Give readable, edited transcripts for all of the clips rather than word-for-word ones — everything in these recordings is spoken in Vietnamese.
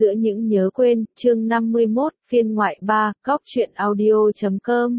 Giữa những nhớ quên, chương 51, phiên ngoại 3, góc truyện audio.com.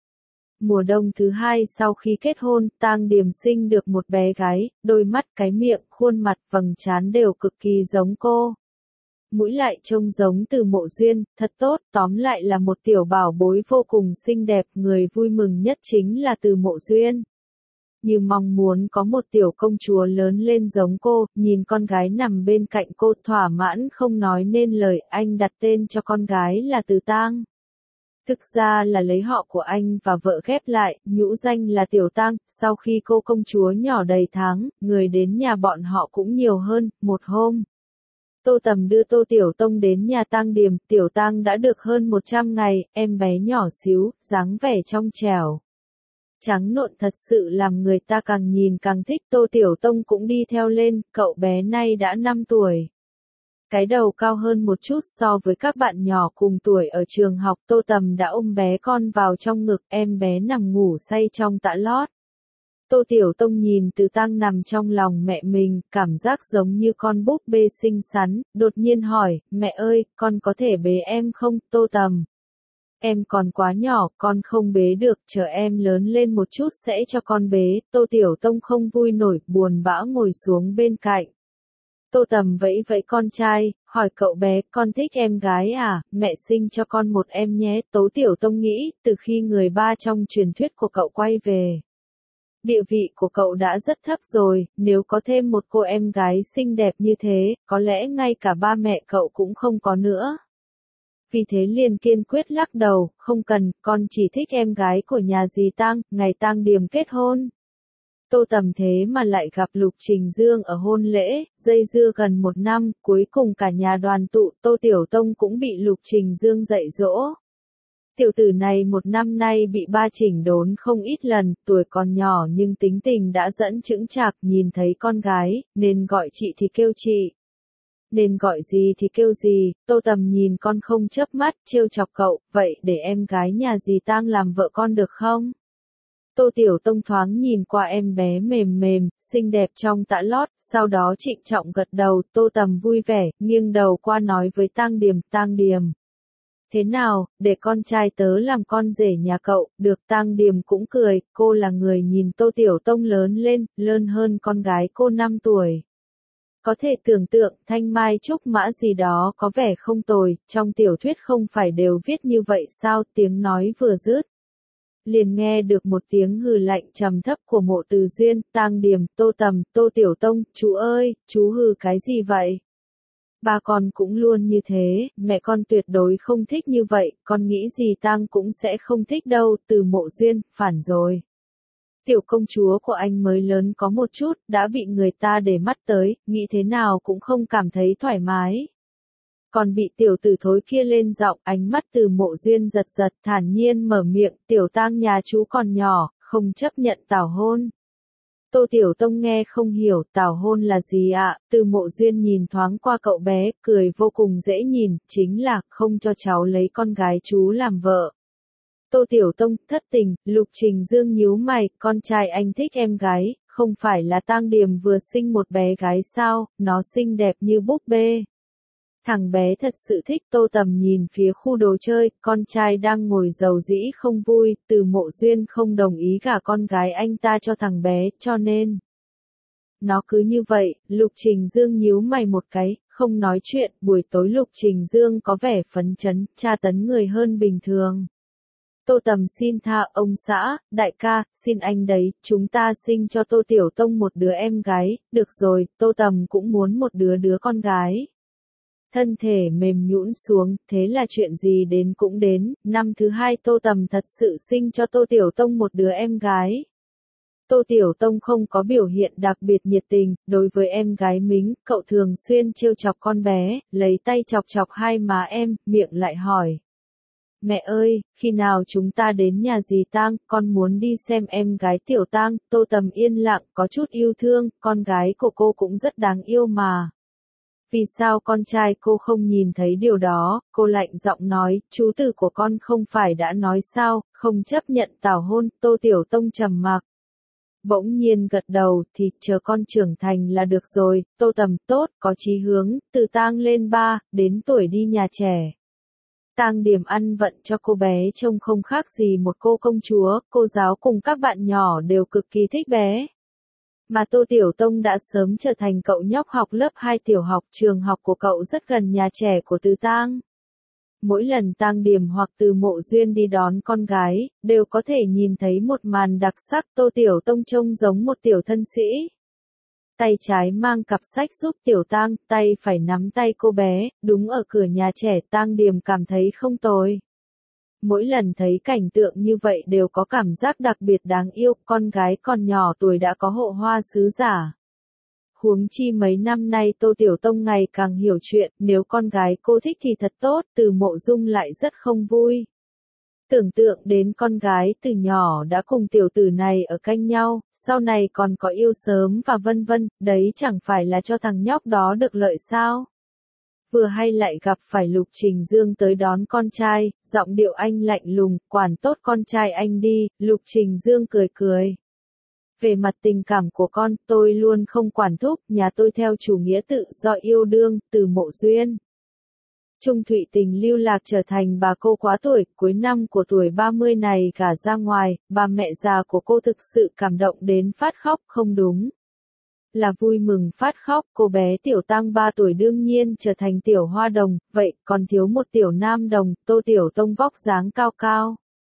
Mùa đông thứ hai sau khi kết hôn, Tang Điềm sinh được một bé gái, đôi mắt, cái miệng, khuôn mặt, vầng trán đều cực kỳ giống cô. Mũi lại trông giống Từ Mộ Duyên, thật tốt, tóm lại là một tiểu bảo bối vô cùng xinh đẹp, người vui mừng nhất chính là Từ Mộ Duyên. Như mong muốn có một tiểu công chúa lớn lên giống cô, nhìn con gái nằm bên cạnh cô thỏa mãn không nói nên lời, anh đặt tên cho con gái là Từ Tang. Thực ra là lấy họ của anh và vợ ghép lại, nhũ danh là Tiểu Tang. Sau khi cô công chúa nhỏ đầy tháng, người đến nhà bọn họ cũng nhiều hơn. Một hôm, Tô Tầm đưa Tô Tiểu Tông đến nhà Tang Điềm. Tiểu Tang đã được hơn 100 ngày, em bé nhỏ xíu, dáng vẻ trong trẻo, trắng nộn thật sự làm người ta càng nhìn càng thích. Tô Tiểu Tông cũng đi theo lên, cậu bé nay đã 5 tuổi. Cái đầu cao hơn một chút so với các bạn nhỏ cùng tuổi ở trường học. Tô Tầm đã ôm bé con vào trong ngực, em bé nằm ngủ say trong tã lót. Tô Tiểu Tông nhìn Từ Tang nằm trong lòng mẹ mình, cảm giác giống như con búp bê xinh xắn, đột nhiên hỏi, mẹ ơi, con có thể bế em không? Tô Tầm, em còn quá nhỏ, con không bế được, chờ em lớn lên một chút sẽ cho con bế. Tô Tiểu Tông không vui nổi, buồn bã ngồi xuống bên cạnh. Tô Tầm vẫy vẫy con trai, hỏi cậu bé, con thích em gái à, mẹ sinh cho con một em nhé. Tô Tiểu Tông nghĩ, từ khi người ba trong truyền thuyết của cậu quay về, địa vị của cậu đã rất thấp rồi, nếu có thêm một cô em gái xinh đẹp như thế, có lẽ ngay cả ba mẹ cậu cũng không có nữa. Vì thế liền kiên quyết lắc đầu, không cần, con chỉ thích em gái của nhà dì Tang, ngày Tang Điềm kết hôn. Tô Tầm thế mà lại gặp Lục Trình Dương ở hôn lễ, dây dưa gần 1 năm, cuối cùng cả nhà đoàn tụ. Tô Tiểu Tông cũng bị Lục Trình Dương dạy dỗ. Tiểu tử này 1 năm nay bị ba chỉnh đốn không ít lần, tuổi còn nhỏ nhưng tính tình đã dẫn chững chạc, nhìn thấy con gái, nên gọi chị thì kêu chị, nên gọi gì thì kêu gì. Tô Tầm nhìn con không chớp mắt, trêu chọc cậu, vậy để em gái nhà dì Tang làm vợ con được không? Tô Tiểu Tông thoáng nhìn qua em bé mềm mềm, xinh đẹp trong tã lót, sau đó trịnh trọng gật đầu. Tô Tầm vui vẻ, nghiêng đầu qua nói với Tang Điềm, Tang Điềm, thế nào, để con trai tớ làm con rể nhà cậu? Được. Tang Điềm cũng cười, cô là người nhìn Tô Tiểu Tông lớn lên, lớn hơn con gái cô 5 tuổi. Có thể tưởng tượng, thanh mai trúc mã gì đó có vẻ không tồi, trong tiểu thuyết không phải đều viết như vậy sao? Tiếng nói vừa dứt, liền nghe được một tiếng hừ lạnh trầm thấp của Mộ Từ Duyên. Tang Điềm, Tô Tầm, Tô Tiểu Tông, chú ơi, chú hừ cái gì vậy? Ba con cũng luôn như thế, mẹ con tuyệt đối không thích như vậy, con nghĩ gì Tang cũng sẽ không thích đâu. Từ Mộ Duyên, phản rồi. Tiểu công chúa của anh mới lớn có một chút, đã bị người ta để mắt tới, nghĩ thế nào cũng không cảm thấy thoải mái. Còn bị tiểu tử thối kia lên giọng, ánh mắt Từ Mộ Duyên giật giật, thản nhiên mở miệng, Tiểu Tang nhà chú còn nhỏ, không chấp nhận tảo hôn. Tô Tiểu Tông nghe không hiểu, tảo hôn là gì ạ? Từ Mộ Duyên nhìn thoáng qua cậu bé, cười vô cùng dễ nhìn, chính là không cho cháu lấy con gái chú làm vợ. Tô Tiểu Tông thất tình. Lục Trình Dương nhíu mày, con trai anh thích em gái, không phải là Tang Điềm vừa sinh một bé gái sao, nó xinh đẹp như búp bê. Thằng bé thật sự thích. Tô Tầm nhìn phía khu đồ chơi, con trai đang ngồi dầu dĩ không vui. Từ Mộ Duyên không đồng ý gả con gái anh ta cho thằng bé, cho nên nó cứ như vậy. Lục Trình Dương nhíu mày một cái, không nói chuyện. Buổi tối Lục Trình Dương có vẻ phấn chấn, tra tấn người hơn bình thường. Tô Tầm xin tha, ông xã, đại ca, xin anh đấy, chúng ta sinh cho Tô Tiểu Tông một đứa em gái. Được rồi, Tô Tầm cũng muốn một đứa con gái. Thân thể mềm nhũn xuống, thế là chuyện gì đến cũng đến. Năm thứ 2 Tô Tầm thật sự sinh cho Tô Tiểu Tông một đứa em gái. Tô Tiểu Tông không có biểu hiện đặc biệt nhiệt tình, đối với em gái mình, cậu thường xuyên trêu chọc con bé, lấy tay chọc chọc hai má em, miệng lại hỏi. Mẹ ơi, khi nào chúng ta đến nhà dì Tang, con muốn đi xem em gái Tiểu Tang. Tô Tầm yên lặng, có chút yêu thương, con gái của cô cũng rất đáng yêu mà. Vì sao con trai cô không nhìn thấy điều đó? Cô lạnh giọng nói, chú từ của con không phải đã nói sao, không chấp nhận tảo hôn. Tô Tiểu Tông trầm mặc. bỗng nhiên gật đầu, thì chờ con trưởng thành là được rồi, Tô Tầm tốt, có chí hướng, từ tang lên 3, đến tuổi đi nhà trẻ. Tang Điểm ăn vận cho cô bé trông không khác gì một cô công chúa, cô giáo cùng các bạn nhỏ đều cực kỳ thích bé. Mà Tô Tiểu Tông đã sớm trở thành cậu nhóc học lớp 2 tiểu học, trường học của cậu rất gần nhà trẻ của Từ Tang. Mỗi lần Tang Điểm hoặc Từ Mộ Duyên đi đón con gái, đều có thể nhìn thấy một màn đặc sắc. Tô Tiểu Tông trông giống một tiểu thân sĩ. Tay trái mang cặp sách giúp Tiểu Tang, tay phải nắm tay cô bé, đúng ở cửa nhà trẻ. Tang Điểm cảm thấy không tồi. Mỗi lần thấy cảnh tượng như vậy đều có cảm giác đặc biệt đáng yêu, con gái còn nhỏ tuổi đã có hộ hoa sứ giả. Huống chi mấy năm nay Tô Tiểu Tông ngày càng hiểu chuyện, nếu con gái cô thích thì thật tốt, Từ Mộ Dung lại rất không vui. Tưởng tượng đến con gái từ nhỏ đã cùng tiểu tử này ở cạnh nhau, sau này còn có yêu sớm và vân vân, đấy chẳng phải là cho thằng nhóc đó được lợi sao? Vừa hay lại gặp phải Lục Trình Dương tới đón con trai, giọng điệu anh lạnh lùng, quản tốt con trai anh đi. Lục Trình Dương cười cười. Về mặt tình cảm của con, tôi luôn không quản thúc, nhà tôi theo chủ nghĩa tự do yêu đương. Từ Mộ Duyên. Trung Thụy Tình lưu lạc trở thành bà cô quá tuổi, cuối năm của tuổi 30 này gả ra ngoài, bà mẹ già của cô thực sự cảm động đến phát khóc, không đúng. Là vui mừng phát khóc, cô bé Tiểu Tang 3 tuổi đương nhiên trở thành tiểu hoa đồng, vậy còn thiếu một tiểu nam đồng. Tô Tiểu Tông vóc dáng cao cao.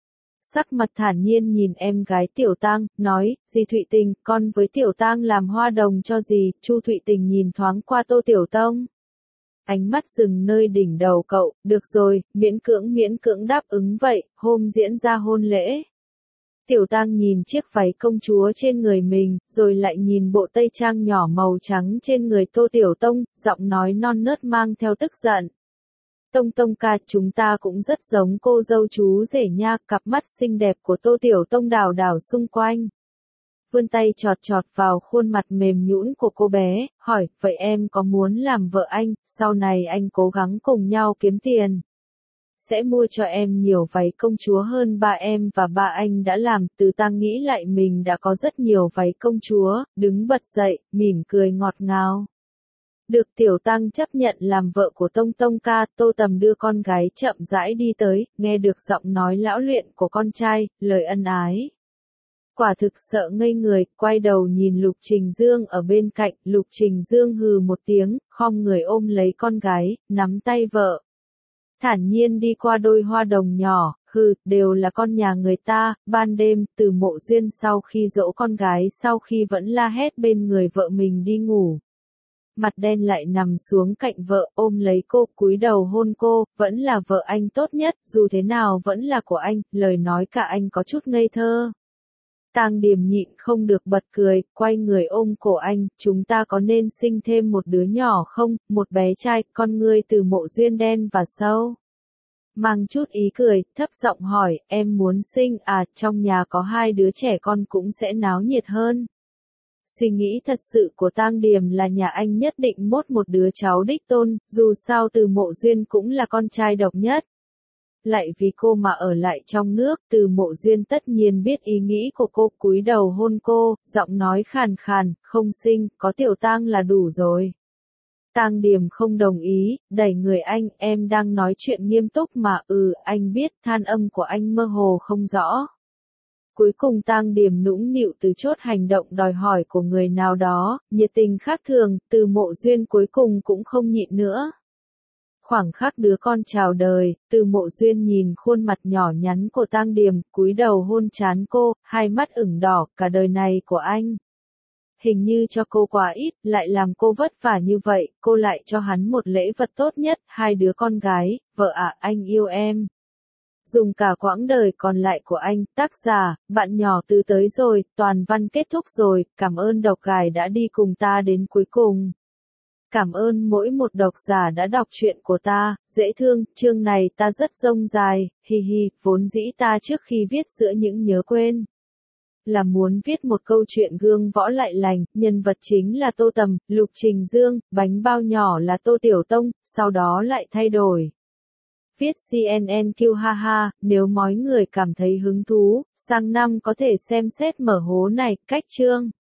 Sắc mặt thản nhiên nhìn em gái Tiểu Tang, nói, dì Thụy Tình, con với Tiểu Tang làm hoa đồng cho dì. Chu Thụy Tình nhìn thoáng qua Tô Tiểu Tông. Ánh mắt dừng nơi đỉnh đầu cậu, được rồi, miễn cưỡng đáp ứng vậy, hôm diễn ra hôn lễ. Tiểu Tang nhìn chiếc váy công chúa trên người mình, rồi lại nhìn bộ tây trang nhỏ màu trắng trên người Tô Tiểu Tông, giọng nói non nớt mang theo tức giận. Tông Tông ca, chúng ta cũng rất giống cô dâu chú rể nha. Cặp mắt xinh đẹp của Tô Tiểu Tông đảo đảo xung quanh. Vươn tay chọt chọt vào khuôn mặt mềm nhũn của cô bé, hỏi, vậy em có muốn làm vợ anh, sau này anh cố gắng cùng nhau kiếm tiền. Sẽ mua cho em nhiều váy công chúa hơn ba em và ba anh đã làm. Từ Tang nghĩ lại mình đã có rất nhiều váy công chúa, đứng bật dậy, mỉm cười ngọt ngào. Được Tiểu Tang chấp nhận làm vợ của Tông Tông ca. Tô Tầm đưa con gái chậm rãi đi tới, nghe được giọng nói lão luyện của con trai, lời ân ái. Quả thực sợ ngây người, quay đầu nhìn Lục Trình Dương ở bên cạnh. Lục Trình Dương hừ một tiếng, khom người ôm lấy con gái, nắm tay vợ. Thản nhiên đi qua đôi hoa đồng nhỏ, đều là con nhà người ta. Ban đêm, Từ Mộ Duyên sau khi dỗ con gái, sau khi vẫn la hét bên người vợ mình đi ngủ. Mặt đen lại nằm xuống cạnh vợ, ôm lấy cô, cúi đầu hôn cô. Vẫn là vợ anh tốt nhất, dù thế nào vẫn là của anh. Lời nói cả anh có chút ngây thơ. Tang Điểm nhịn không được bật cười, quay người ôm cổ anh. Chúng ta có nên sinh thêm một đứa nhỏ không? Một bé trai. Con ngươi Từ Mộ Duyên đen và sâu. Mang chút ý cười, thấp giọng hỏi, em muốn sinh à? Trong nhà có 2 đứa trẻ con cũng sẽ náo nhiệt hơn. Suy nghĩ thật sự của Tang Điểm là nhà anh nhất định mốt một đứa cháu đích tôn, dù sao Từ Mộ Duyên cũng là con trai độc nhất. Lại vì cô mà ở lại trong nước. Từ Mộ Duyên tất nhiên biết ý nghĩ của cô, cúi đầu hôn cô, giọng nói khàn khàn, không sinh, có Tiểu Tang là đủ rồi. Tang Điểm không đồng ý, đẩy người anh, em đang nói chuyện nghiêm túc mà. Anh biết. Than âm của anh mơ hồ không rõ. Cuối cùng Tang Điểm nũng nịu từ chốt hành động đòi hỏi của người nào đó, nhiệt tình khác thường. Từ Mộ Duyên cuối cùng cũng không nhịn nữa. Khoảng khắc đứa con chào đời, Từ Mộ Duyên nhìn khuôn mặt nhỏ nhắn của Tang Điểm, cúi đầu hôn trán cô, hai mắt ửng đỏ. Cả đời này của anh, hình như cho cô quá ít, lại làm cô vất vả như vậy. Cô lại cho hắn một lễ vật tốt nhất, 2 đứa con gái. Vợ ạ, anh yêu em. Dùng cả quãng đời còn lại của anh. Tác giả, bạn nhỏ từ tới rồi. Toàn văn kết thúc rồi. Cảm ơn độc gài đã đi cùng ta đến cuối cùng. Cảm ơn mỗi một độc giả đã đọc truyện của ta. Dễ thương. Chương này ta rất dông dài, hi hi. Vốn dĩ ta trước khi viết giữa những nhớ quên là muốn viết một câu chuyện gương võ lại lành. Nhân vật chính là Tô Tầm, Lục Trình Dương, bánh bao nhỏ là Tô Tiểu Tông, sau đó lại thay đổi. Viết CNN kêu ha ha, nếu mọi người cảm thấy hứng thú, sang năm có thể xem xét mở hố này, cách chương.